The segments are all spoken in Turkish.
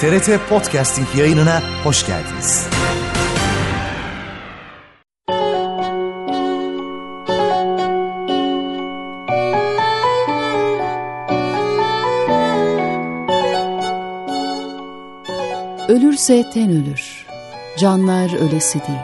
TRT Podcasting yayınına hoş geldiniz. Ölürse ten ölür, canlar ölesi değil.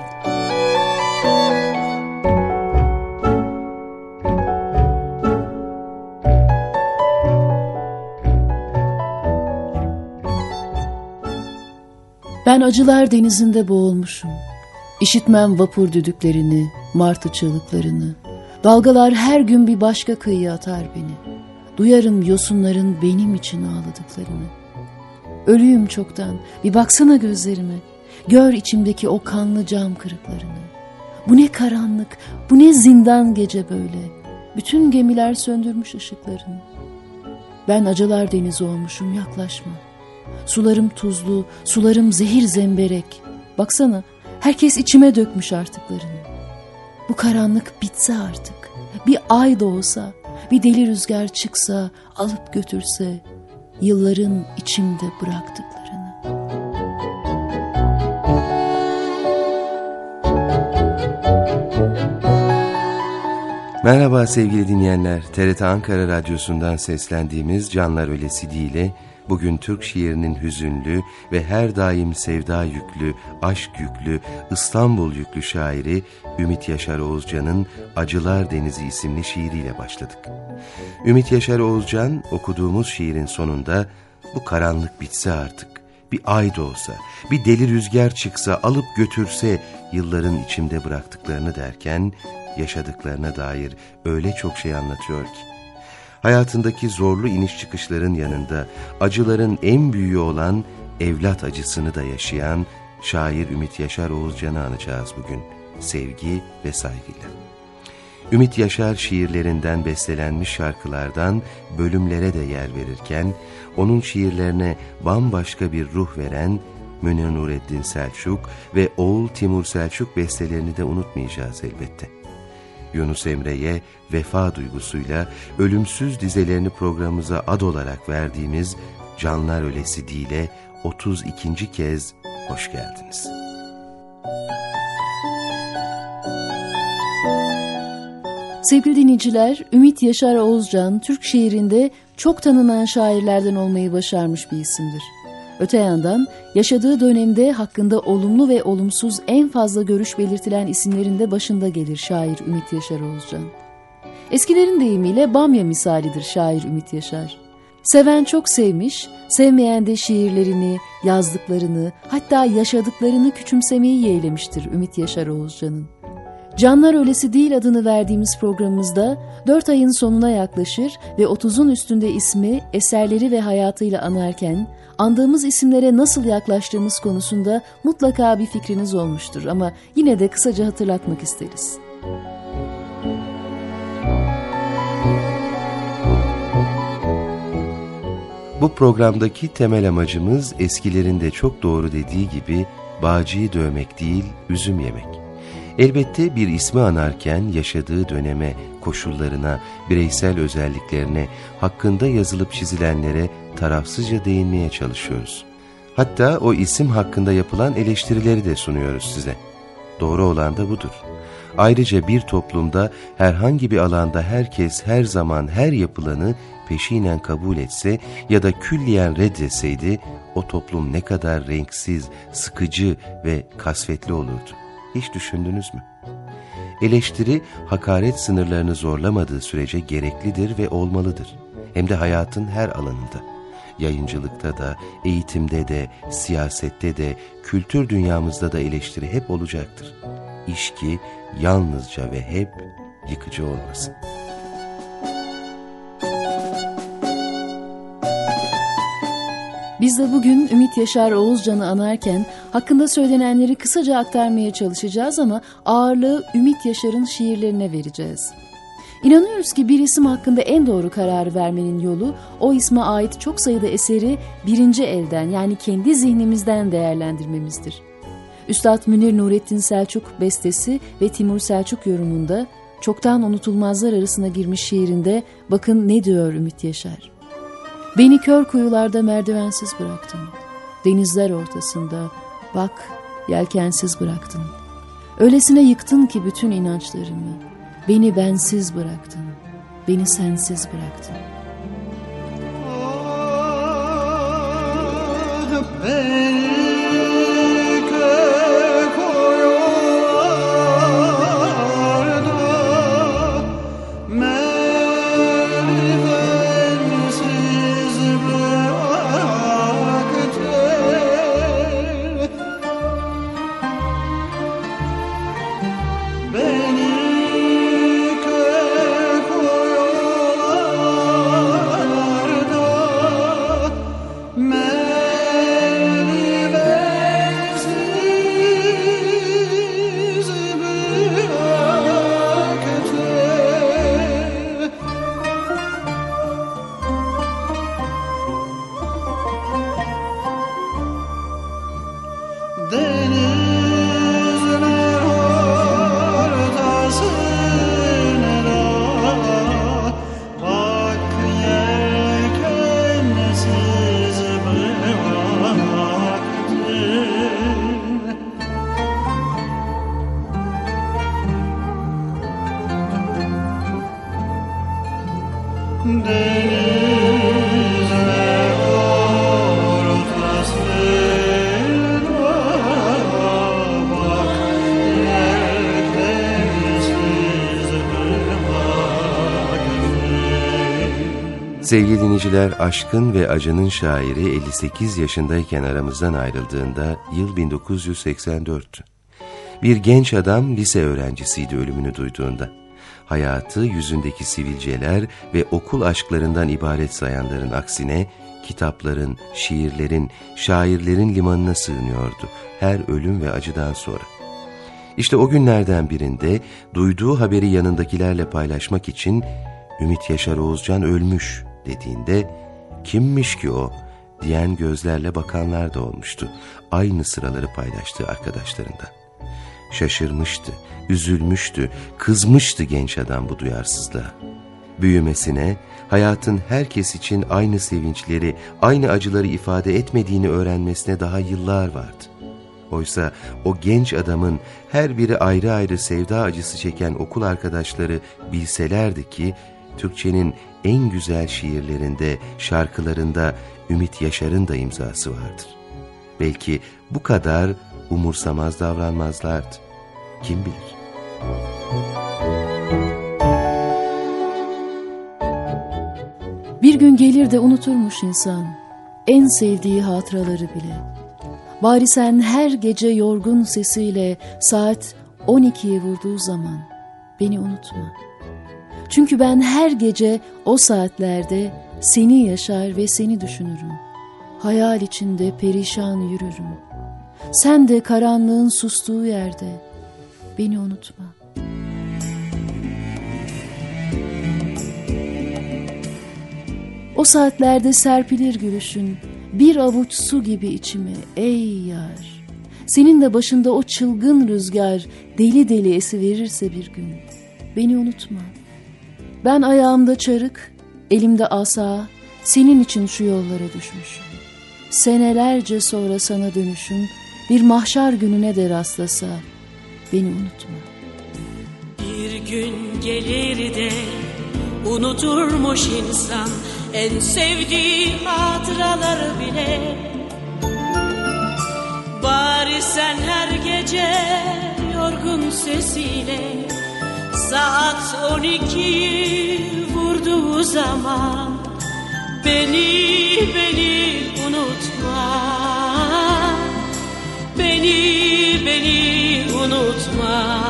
Ben acılar denizinde boğulmuşum. İşitmem vapur düdüklerini, martı çığlıklarını. Dalgalar her gün bir başka kıyıya atar beni. Duyarım yosunların benim için ağladıklarını. Ölüyüm çoktan, bir baksana gözlerime. Gör içimdeki o kanlı cam kırıklarını. Bu ne karanlık, bu ne zindan gece böyle. Bütün gemiler söndürmüş ışıklarını. Ben acılar denizi olmuşum, yaklaşma. Sularım tuzlu, sularım zehir zemberek. Baksana, herkes içime dökmüş artıklarını. Bu karanlık bitse artık. Bir ay doğsa, bir deli rüzgar çıksa, alıp götürse yılların içimde bıraktıklarını. Merhaba sevgili dinleyenler, TRT Ankara Radyosu'ndan seslendiğimiz Canlar Ölesi Değil'e bugün Türk şiirinin hüzünlü ve her daim sevda yüklü, aşk yüklü, İstanbul yüklü şairi Ümit Yaşar Oğuzcan'ın Acılar Denizi isimli şiiriyle başladık. Ümit Yaşar Oğuzcan okuduğumuz şiirin sonunda bu karanlık bitse artık, bir ay doğsa, bir deli rüzgar çıksa, alıp götürse yılların içimde bıraktıklarını derken yaşadıklarına dair öyle çok şey anlatıyor ki. Hayatındaki zorlu iniş çıkışların yanında acıların en büyüğü olan evlat acısını da yaşayan şair Ümit Yaşar Oğuzcan'ı anacağız bugün sevgi ve saygıyla. Ümit Yaşar şiirlerinden bestelenmiş şarkılardan bölümlere de yer verirken onun şiirlerine bambaşka bir ruh veren Münir Nurettin Selçuk ve oğul Timur Selçuk bestelerini de unutmayacağız elbette. Yunus Emre'ye vefa duygusuyla ölümsüz dizelerini programımıza ad olarak verdiğimiz Canlar Ölesi Değil'e 32. kez hoş geldiniz. Sevgili dinleyiciler, Ümit Yaşar Oğuzcan, Türk şiirinde çok tanınan şairlerden olmayı başarmış bir isimdir. Öte yandan yaşadığı dönemde hakkında olumlu ve olumsuz en fazla görüş belirtilen isimlerin de başında gelir şair Ümit Yaşar Oğuzcan. Eskilerin deyimiyle bamya misalidir şair Ümit Yaşar. Seven çok sevmiş, sevmeyen de şiirlerini, yazdıklarını, hatta yaşadıklarını küçümsemeyi yeğlemiştir Ümit Yaşar Oğuzcan'ın. Canlar Ölesi Değil adını verdiğimiz programımızda 4 ayın sonuna yaklaşır ve 30'un üstünde ismi, eserleri ve hayatıyla anarken andığımız isimlere nasıl yaklaştığımız konusunda mutlaka bir fikriniz olmuştur ama yine de kısaca hatırlatmak isteriz. Bu programdaki temel amacımız eskilerin de çok doğru dediği gibi bağcıyı dövmek değil, üzüm yemek. Elbette bir ismi anarken yaşadığı döneme, koşullarına, bireysel özelliklerine, hakkında yazılıp çizilenlere tarafsızca değinmeye çalışıyoruz. Hatta o isim hakkında yapılan eleştirileri de sunuyoruz size. Doğru olan da budur. Ayrıca bir toplumda herhangi bir alanda herkes her zaman her yapılanı peşinen kabul etse ya da külliyen reddetseydi o toplum ne kadar renksiz, sıkıcı ve kasvetli olurdu. Hiç düşündünüz mü? Eleştiri, hakaret sınırlarını zorlamadığı sürece gereklidir ve olmalıdır. Hem de hayatın her alanında. Yayıncılıkta da, eğitimde de, siyasette de, kültür dünyamızda da eleştiri hep olacaktır. İş ki yalnızca ve hep yıkıcı olmasın. Biz de bugün Ümit Yaşar Oğuzcan'ı anarken hakkında söylenenleri kısaca aktarmaya çalışacağız ama ağırlığı Ümit Yaşar'ın şiirlerine vereceğiz. İnanıyoruz ki bir isim hakkında en doğru kararı vermenin yolu o isme ait çok sayıda eseri birinci elden yani kendi zihnimizden değerlendirmemizdir. Üstad Münir Nurettin Selçuk bestesi ve Timur Selçuk yorumunda çoktan unutulmazlar arasına girmiş şiirinde bakın ne diyor Ümit Yaşar. Beni kör kuyularda merdivensiz bıraktın. denizler ortasında, bak yelkensiz bıraktın. Öylesine yıktın ki bütün inançlarımı, beni bensiz bıraktın, beni sensiz bıraktın. Sevgili dinleyiciler, aşkın ve acının şairi 58 yaşındayken aramızdan ayrıldığında yıl 1984'tü. Bir genç adam lise öğrencisiydi ölümünü duyduğunda. Hayatı yüzündeki sivilceler ve okul aşklarından ibaret sayanların aksine kitapların, şiirlerin, şairlerin limanına sığınıyordu her ölüm ve acıdan sonra. İşte o günlerden birinde duyduğu haberi yanındakilerle paylaşmak için Ümit Yaşar Oğuzcan ölmüş dediğinde kimmiş ki o diyen gözlerle bakanlar da olmuştu. Aynı sıraları paylaştığı arkadaşlarından. Şaşırmıştı, üzülmüştü, kızmıştı genç adam bu duyarsızlığa. Büyümesine, hayatın herkes için aynı sevinçleri, aynı acıları ifade etmediğini öğrenmesine daha yıllar vardı. Oysa o genç adamın her biri ayrı ayrı sevda acısı çeken okul arkadaşları bilselerdi ki, Türkçenin en güzel şiirlerinde, şarkılarında Ümit Yaşar'ın da imzası vardır. Belki bu kadar umursamaz davranmazlardı. Kim bilir? Bir gün gelir de unuturmuş insan en sevdiği hatıraları bile. Bari sen her gece yorgun sesiyle saat 12'ye vurduğu zaman beni unutma. Çünkü ben her gece o saatlerde seni yaşar ve seni düşünürüm. Hayal içinde perişan yürürüm. Sen de karanlığın sustuğu yerde beni unutma. O saatlerde serpilir gülüşün bir avuç su gibi içime ey yar. Senin de başında o çılgın rüzgar deli deli esiverirse bir gün beni unutma. Ben ayağımda çarık, elimde asa, senin için şu yollara düşmüşüm. Senelerce sonra sana dönüşüm, bir mahşer gününe de rastlasa, beni unutma. Bir gün gelir de unuturmuş insan en sevdiği hatıraları bile. Bari sen her gece yorgun sesiyle saat 12 vurduğu zaman beni unutma, beni unutma,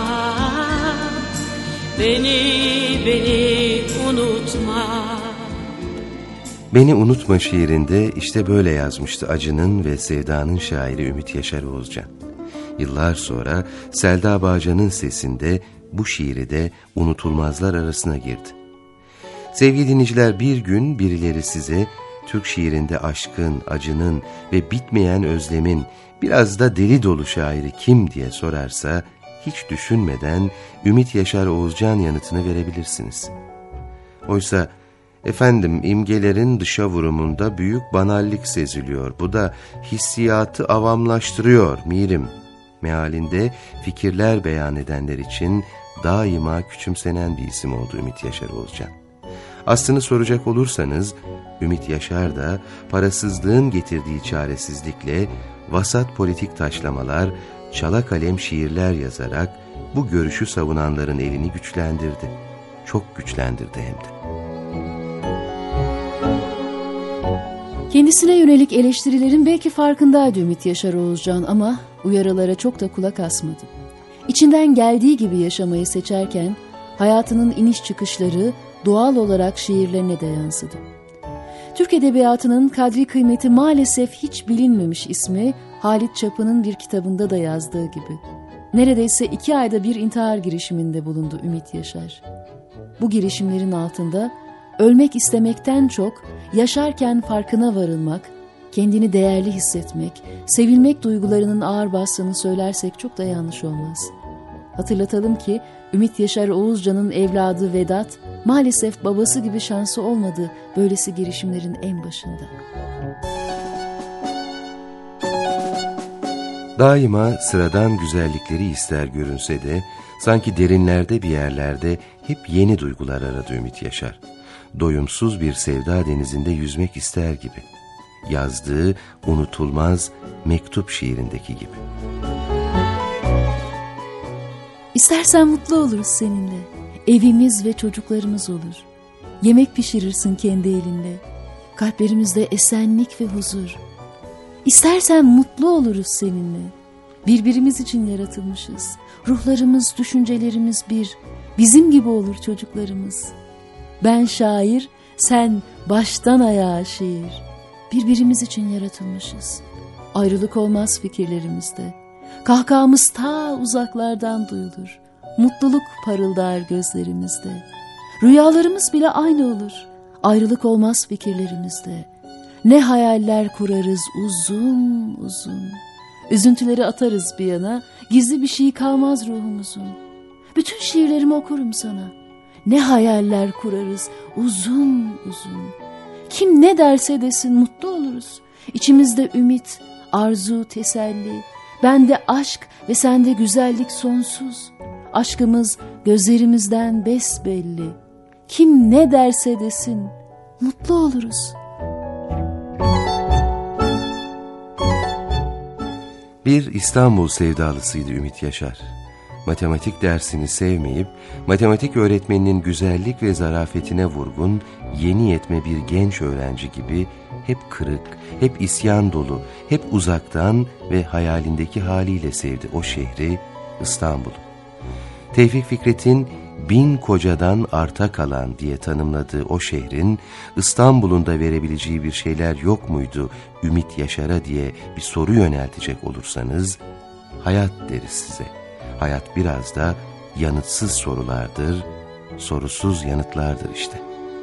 beni unutma. Beni Unutma şiirinde işte böyle yazmıştı acının ve sevdanın şairi Ümit Yaşar Oğuzcan. Yıllar sonra Selda Bağcan'ın sesinde bu şiiri de unutulmazlar arasına girdi. Sevgili dinleyiciler, bir gün birileri size Türk şiirinde aşkın, acının ve bitmeyen özlemin biraz da deli dolu şairi kim diye sorarsa hiç düşünmeden Ümit Yaşar Oğuzcan yanıtını verebilirsiniz. Oysa Efendim, imgelerin dışa vurumunda büyük banallik seziliyor. Bu da hissiyatı avamlaştırıyor mirim mealinde fikirler beyan edenler için daima küçümsenen bir isim oldu Ümit Yaşar Oğuzcan. Aslını soracak olursanız, Ümit Yaşar da parasızlığın getirdiği çaresizlikle vasat politik taşlamalar, çala kalem şiirler yazarak bu görüşü savunanların elini güçlendirdi. Çok güçlendirdi hem de. Kendisine yönelik eleştirilerin belki farkındaydı Ümit Yaşar Oğuzcan ama uyarılara çok da kulak asmadı. İçinden geldiği gibi yaşamayı seçerken hayatının iniş çıkışları doğal olarak şiirlerine de yansıdı. Türk edebiyatının kadri kıymeti maalesef hiç bilinmemiş ismi Halit Çapı'nın bir kitabında da yazdığı gibi. Neredeyse 2 ayda bir intihar girişiminde bulundu Ümit Yaşar. Bu girişimlerin altında ölmek istemekten çok yaşarken farkına varılmak, kendini değerli hissetmek, sevilmek duygularının ağır bastığını söylersek çok da yanlış olmaz. Hatırlatalım ki Ümit Yaşar Oğuzcan'ın evladı Vedat maalesef babası gibi şansı olmadı böylesi girişimlerin en başında. Daima sıradan güzellikleri ister görünse de sanki derinlerde bir yerlerde hep yeni duygular aradı Ümit Yaşar. Doyumsuz bir sevda denizinde yüzmek ister gibi. Yazdığı unutulmaz mektup şiirindeki gibi. İstersen mutlu oluruz seninle. Evimiz ve çocuklarımız olur. Yemek pişirirsin kendi elinle. Kalplerimizde esenlik ve huzur. İstersen mutlu oluruz seninle. Birbirimiz için yaratılmışız. Ruhlarımız, düşüncelerimiz bir. Bizim gibi olur çocuklarımız. Ben şair, sen baştan ayağa şiir. Birbirimiz için yaratılmışız. Ayrılık olmaz fikirlerimizde. Kahkahamız ta uzaklardan duyulur. Mutluluk parıldar gözlerimizde. Rüyalarımız bile aynı olur. Ayrılık olmaz fikirlerimizde. Ne hayaller kurarız uzun uzun. Üzüntüleri atarız bir yana, gizli bir şey kalmaz ruhumuzun. Bütün şiirlerimi okurum sana. Ne hayaller kurarız uzun uzun. Kim ne derse desin mutlu oluruz. İçimizde ümit, arzu, teselli. Bende aşk ve sende güzellik sonsuz. Aşkımız gözlerimizden besbelli. Kim ne derse desin mutlu oluruz. Bir İstanbul sevdalısıydı Ümit Yaşar. Matematik dersini sevmeyip, matematik öğretmeninin güzellik ve zarafetine vurgun, yeni yetme bir genç öğrenci gibi hep kırık, hep isyan dolu, hep uzaktan ve hayalindeki haliyle sevdi o şehri, İstanbul'u. Tevfik Fikret'in 1000 kocadan arta kalan diye tanımladığı o şehrin İstanbul'un da verebileceği bir şeyler yok muydu Ümit Yaşar'a diye bir soru yöneltecek olursanız, hayat deriz size. Hayat biraz da yanıtsız sorulardır, sorusuz yanıtlardır işte.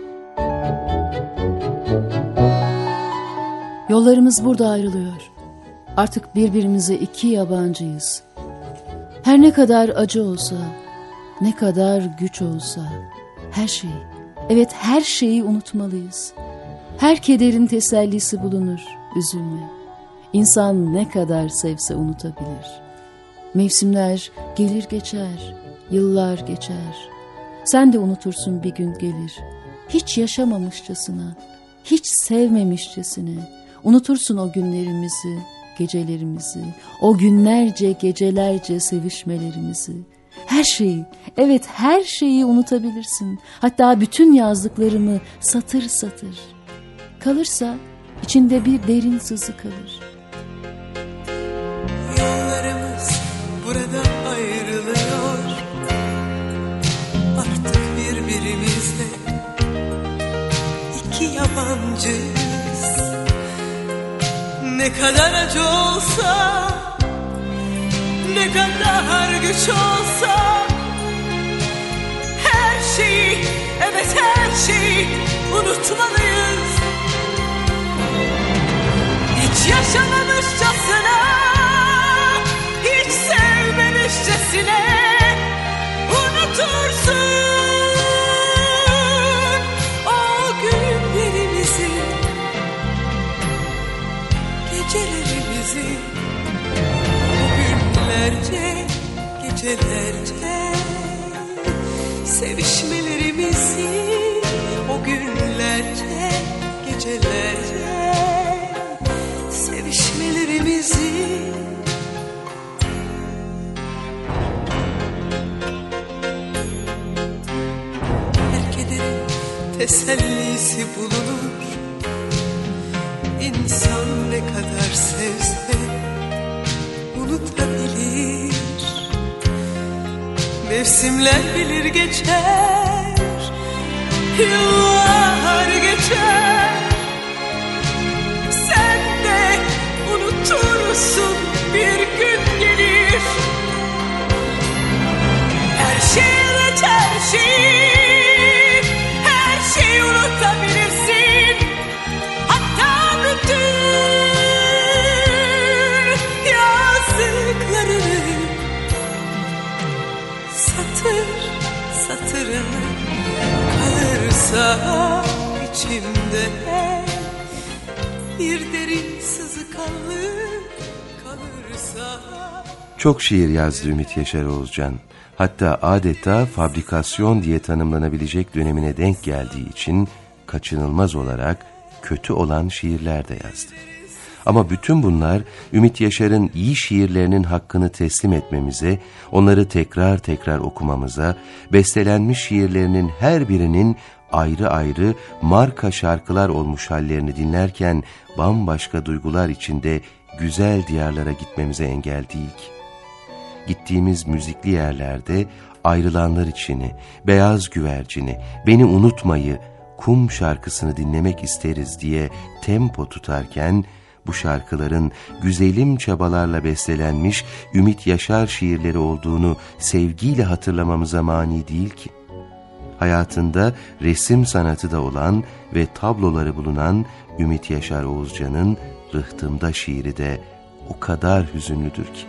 Yollarımız burada ayrılıyor. Artık birbirimize 2 yabancıyız. Her ne kadar acı olsa, ne kadar güç olsa, her şeyi, evet her şeyi unutmalıyız. Her kederin tesellisi bulunur, üzülme. İnsan ne kadar sevse unutabilir. Mevsimler gelir geçer, yıllar geçer. Sen de unutursun bir gün gelir. Hiç yaşamamışçasına, hiç sevmemişçesine. Unutursun o günlerimizi, gecelerimizi, o günlerce gecelerce sevişmelerimizi. Her şeyi, evet her şeyi unutabilirsin. Hatta bütün yazdıklarımı satır satır. Kalırsa içinde bir derin sızı kalır. Yollarımız burada ayrılıyor. Artık birbirimizle 2 yabancıyız. Ne kadar acı olsa, ne kadar güç olsa, her şeyi, evet her şeyi unutmalıyız. Hiç yaşamamışçasına, hiç sevmemişçesine unutursun o gün. sevişmelerimizi, o günlerce, gecelerce sevişmelerimizi, o günlerce, gecelerce sevişmelerimizi. Her kederin tesellisi bulunur. İnsan ne kadar sevse unutabilir. Mevsimler bilir geçer, yıllar geçer. Sen de unutursun, bir gün gelir. Her şey unut, her şeyi, her şeyi unutabilirsin. Hatta bütün yazdıklarını, satır satırını kalırsa içimde bir derin sızı kalırsa. Çok şiir yazdı Ümit Yaşar Oğuzcan. Hatta adeta fabrikasyon diye tanımlanabilecek dönemine denk geldiği için kaçınılmaz olarak kötü olan şiirler de yazdı. Ama bütün bunlar Ümit Yaşar'ın iyi şiirlerinin hakkını teslim etmemize, onları tekrar tekrar okumamıza, bestelenmiş şiirlerinin her birinin ayrı ayrı marka şarkılar olmuş hallerini dinlerken bambaşka duygular içinde güzel diyarlara gitmemize engel değil ki. Gittiğimiz müzikli yerlerde ayrılanlar içini, beyaz güvercini, beni unutmayı, kum şarkısını dinlemek isteriz diye tempo tutarken, bu şarkıların güzelim çabalarla bestelenmiş Ümit Yaşar şiirleri olduğunu sevgiyle hatırlamamıza mani değil ki. Hayatında resim sanatı da olan ve tabloları bulunan Ümit Yaşar Oğuzcan'ın Rıhtımda şiiri de o kadar hüzünlüdür ki.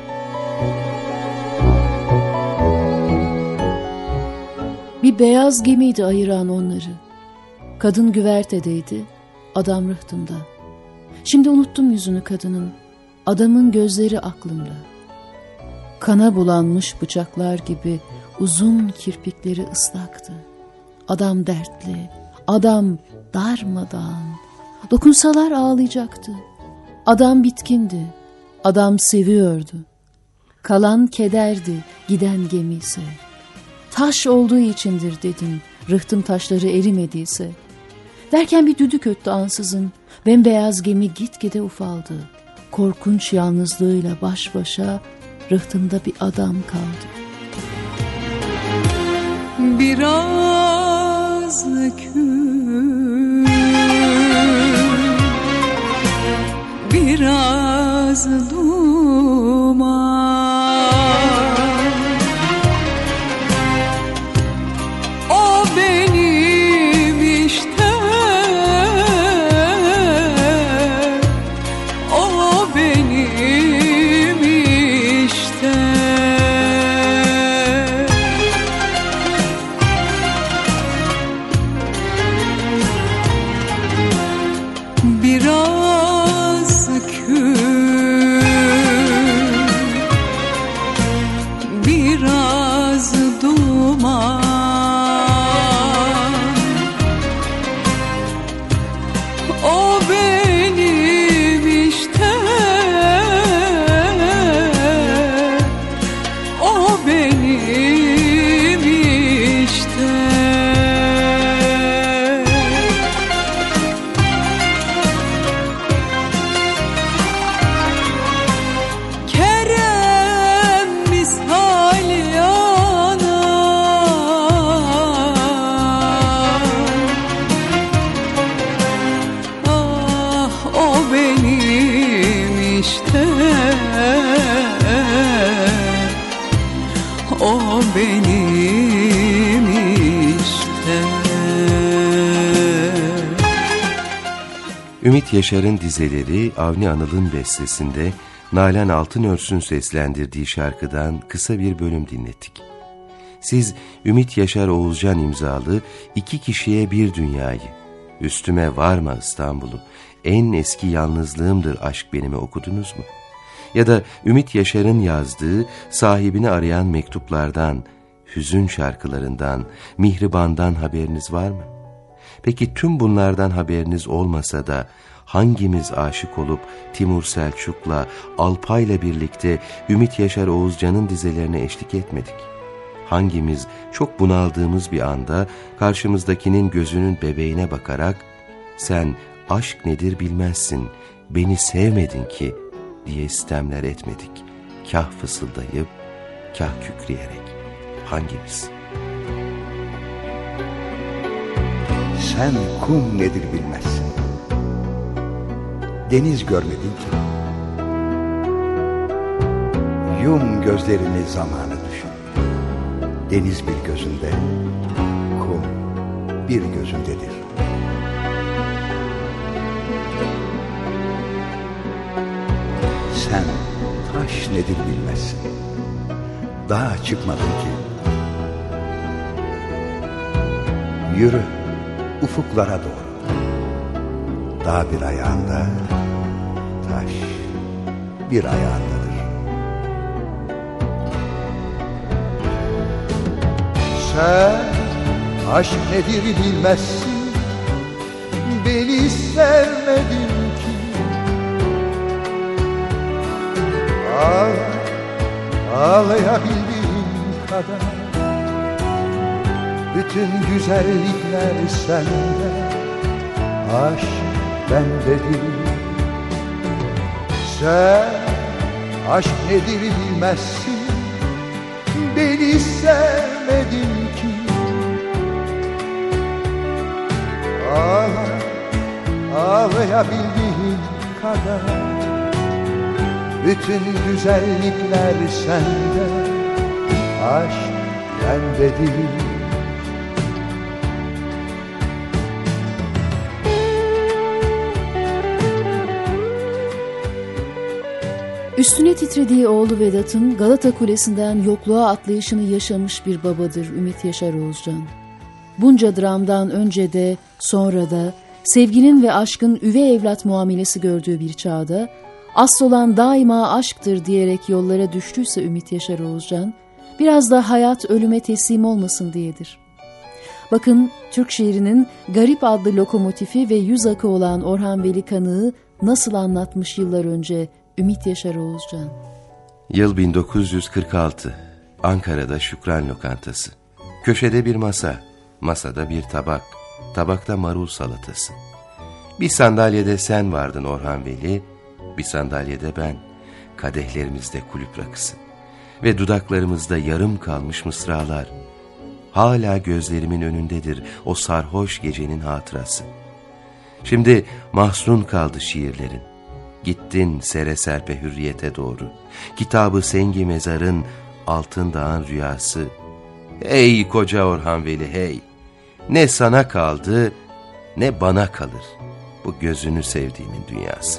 Bir beyaz gemiydi ayıran onları. Kadın güvertedeydi, adam rıhtımda. Şimdi unuttum yüzünü kadının, adamın gözleri aklımda. Kana bulanmış bıçaklar gibi uzun kirpikleri ıslaktı. Adam dertli, adam darmadağın. Dokunsalar ağlayacaktı. Adam bitkindi, adam seviyordu. Kalan kederdi, giden gemi ise. Taş olduğu içindir dedim, rıhtım taşları erimediyse. Derken bir düdük öttü ansızın, bembeyaz gemi gitgide ufaldı. Korkunç yalnızlığıyla baş başa rıhtımda bir adam kaldı. Biraz kül, biraz duman, o benim işte, o benim işte. Biraz kül, biraz duman, o benim işte, o benim işte. Kerem misali yanar, ah o benim işte, o benim işte. Ümit Yaşar'ın dizeleri Avni Anıl'ın bestesinde Nalan Altınörs'ün seslendirdiği şarkıdan kısa bir bölüm dinlettik. Siz Ümit Yaşar Oğuzcan imzalı İki Kişiye Bir Dünyayı, Üstüme Varma İstanbul'u, en eski yalnızlığımdır aşk benimi okudunuz mu? Ya da Ümit Yaşar'ın yazdığı, sahibini arayan mektuplardan, hüzün şarkılarından, mihribandan haberiniz var mı? Peki tüm bunlardan haberiniz olmasa da hangimiz aşık olup Timur Selçuk'la, Alpay'la birlikte Ümit Yaşar Oğuzcan'ın dizelerine eşlik etmedik? Hangimiz çok bunaldığımız bir anda karşımızdakinin gözünün bebeğine bakarak "Sen aşk nedir bilmezsin, beni sevmedin ki" diye sitemler etmedik, kah fısıldayıp, kah kükreyerek? Hangimiz? Sen kum nedir bilmezsin, deniz görmedin ki. Yum gözlerini zamanı düşün, deniz bir gözünde, kum bir gözündedir. Sen taş nedir bilmezsin, dağa çıkmadın ki. Yürü ufuklara doğru, dağ bir ayağında, taş bir ayağındadır. Sen aşk nedir bilmezsin, beni sevmedin ki. Ağlayabildiğin kadar bütün güzellikler sende, aşk bendedir. Sen aşk nedir bilmezsin, beni sevmedin ki. Ağlayabildiğin kadar bütün güzellikler sende, aşk bendedir. Üstüne titrediği oğlu Vedat'ın Galata Kulesi'nden yokluğa atlayışını yaşamış bir babadır Ümit Yaşar Oğuzcan. Bunca dramdan önce de sonra da sevginin ve aşkın üvey evlat muamelesi gördüğü bir çağda asıl olan daima aşktır diyerek yollara düştüyse Ümit Yaşar Oğuzcan, biraz da hayat ölüme teslim olmasın diyedir. Bakın Türk şiirinin Garip adlı lokomotifi ve yüz akı olan Orhan Veli Kanık'ı nasıl anlatmış yıllar önce Ümit Yaşar Oğuzcan. Yıl 1946. Ankara'da Şükran Lokantası. Köşede bir masa, masada bir tabak, tabakta marul salatası. Bir sandalyede sen vardın Orhan Veli, bir sandalyede ben, kadehlerimizde kulüp rakısı ve dudaklarımızda yarım kalmış mısralar. Hala gözlerimin önündedir o sarhoş gecenin hatırası. Şimdi mahzun kaldı şiirlerin. Gittin sere serpe hürriyete doğru. Kitabı sengi mezarın, altın dağın rüyası. Ey koca Orhan Veli hey! Ne sana kaldı, ne bana kalır bu gözünü sevdiğimin dünyası.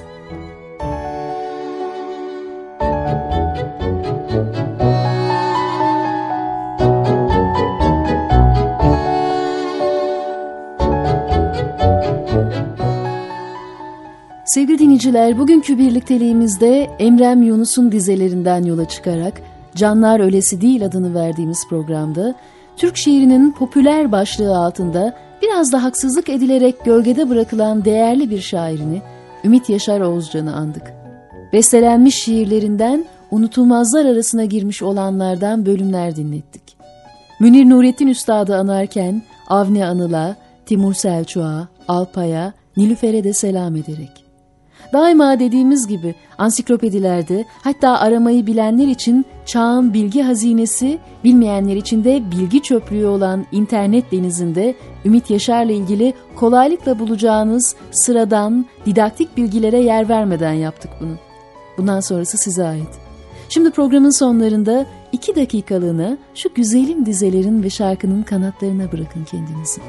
Sevgili dinleyiciler, bugünkü birlikteliğimizde Emrem Yunus'un dizelerinden yola çıkarak Canlar Ölesi Değil adını verdiğimiz programda Türk şiirinin popüler başlığı altında biraz da haksızlık edilerek gölgede bırakılan değerli bir şairini Ümit Yaşar Oğuzcan'ı andık. Bestelenmiş şiirlerinden unutulmazlar arasına girmiş olanlardan bölümler dinlettik. Münir Nurettin Üstad'ı anarken Avni Anıl'a, Timur Selçuk'a, Alpay'a, Nilüfer'e de selam ederek. Daima dediğimiz gibi ansiklopedilerde, hatta aramayı bilenler için çağın bilgi hazinesi, bilmeyenler için de bilgi çöplüğü olan internet denizinde Ümit Yaşar'la ilgili kolaylıkla bulacağınız sıradan, didaktik bilgilere yer vermeden yaptık bunu. Bundan sonrası size ait. Şimdi programın sonlarında 2 dakikalığına şu güzelim dizelerin ve şarkının kanatlarına bırakın kendinizi.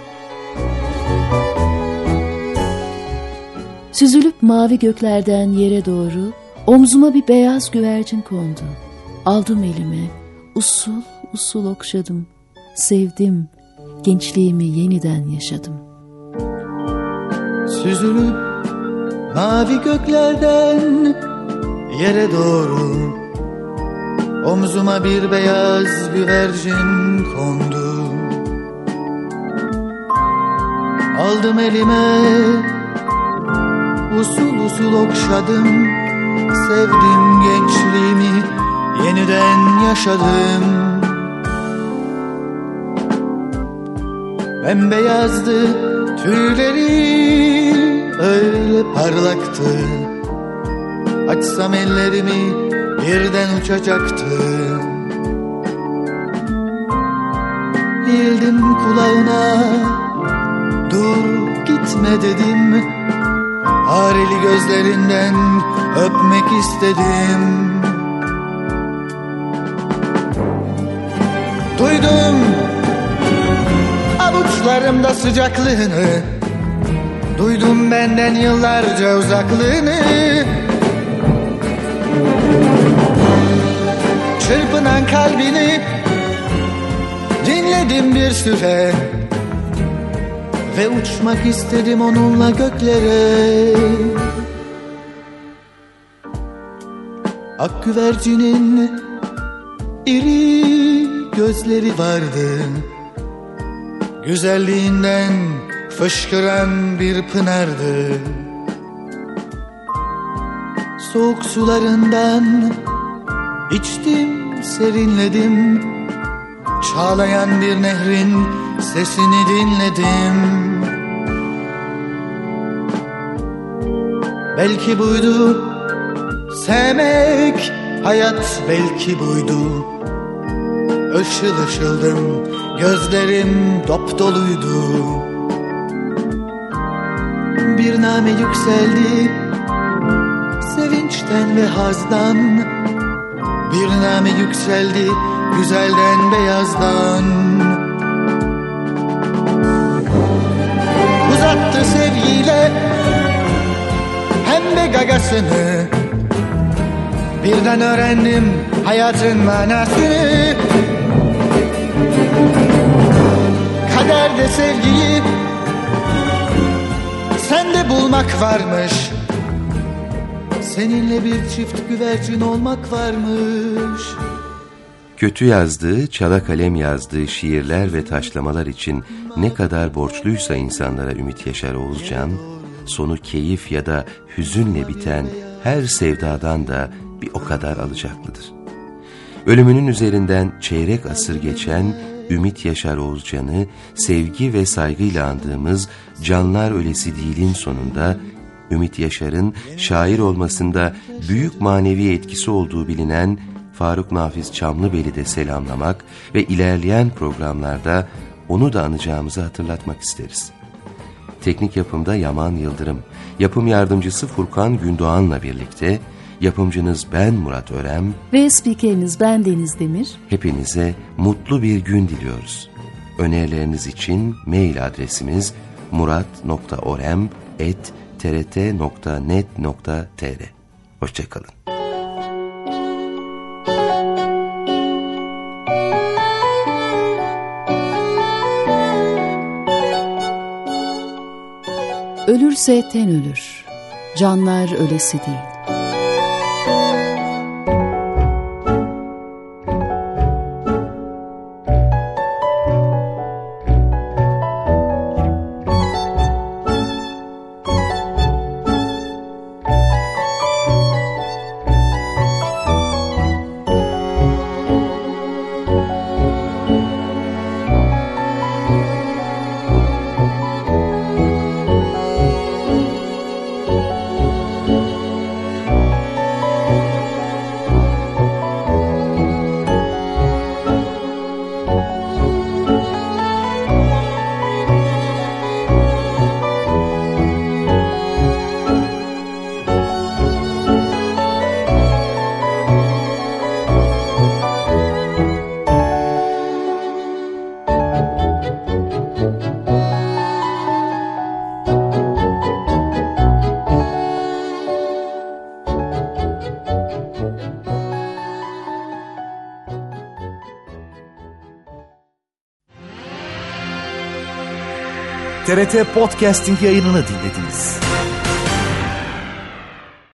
Süzülüp mavi göklerden yere doğru omzuma bir beyaz güvercin kondu. Aldım elime, usul usul okşadım. Sevdim, gençliğimi yeniden yaşadım. Süzülüp Mavi göklerden yere doğru omzuma bir beyaz güvercin kondu. Aldım elime, usul usul okşadım. Sevdim gençliğimi, yeniden yaşadım. Bembeyazdı tüyleri, öyle parlaktı. Açsam ellerimi birden uçacaktı. Eğildim kulağına, dur gitme dedim. Hareli gözlerinden öpmek istedim. Duydum avuçlarımda sıcaklığını, duydum benden yıllarca uzaklığını. Çırpınan kalbini dinledim bir süre ve uçmak istedim onunla göklere. Ak güvercinin iri gözleri vardı, güzelliğinden fışkıran bir pınardı. Soğuk sularından içtim, serinledim. Çağlayan bir nehrin sesini dinledim. Belki buydu sevmek, hayat belki buydu. Işıl ışıldım, gözlerim dop doluydu. Bir name yükseldi sevinçten ve hazdan. Bir name yükseldi güzelden, beyazdan. Uzattı sevgiyle hem de gagasını. Birden öğrendim hayatın manasını. Kaderde sevgiyi sende bulmak varmış. Seninle bir çift güvercin olmak varmış. Kötü yazdığı, çala kalem yazdığı şiirler ve taşlamalar için ne kadar borçluysa insanlara Ümit Yaşar Oğuzcan, sonu keyif ya da hüzünle biten her sevdadan da bir o kadar alacaklıdır. Ölümünün üzerinden çeyrek asır geçen Ümit Yaşar Oğuzcan'ı sevgi ve saygıyla andığımız Canlar Ölesi Değil'in sonunda Ümit Yaşar'ın şair olmasında büyük manevi etkisi olduğu bilinen Faruk Nafiz Çamlıbel'i de selamlamak ve ilerleyen programlarda onu da anacağımızı hatırlatmak isteriz. Teknik yapımda Yaman Yıldırım, yapım yardımcısı Furkan Gündoğan'la birlikte yapımcınız ben Murat Örem ve spikeriniz ben Deniz Demir. Hepinize mutlu bir gün diliyoruz. Önerileriniz için mail adresimiz murat.orem@trt.net.tr. Hoşçakalın. Ölürse ten ölür, canlar ölesi değil. TRT Podcasting yayınını dinlediniz.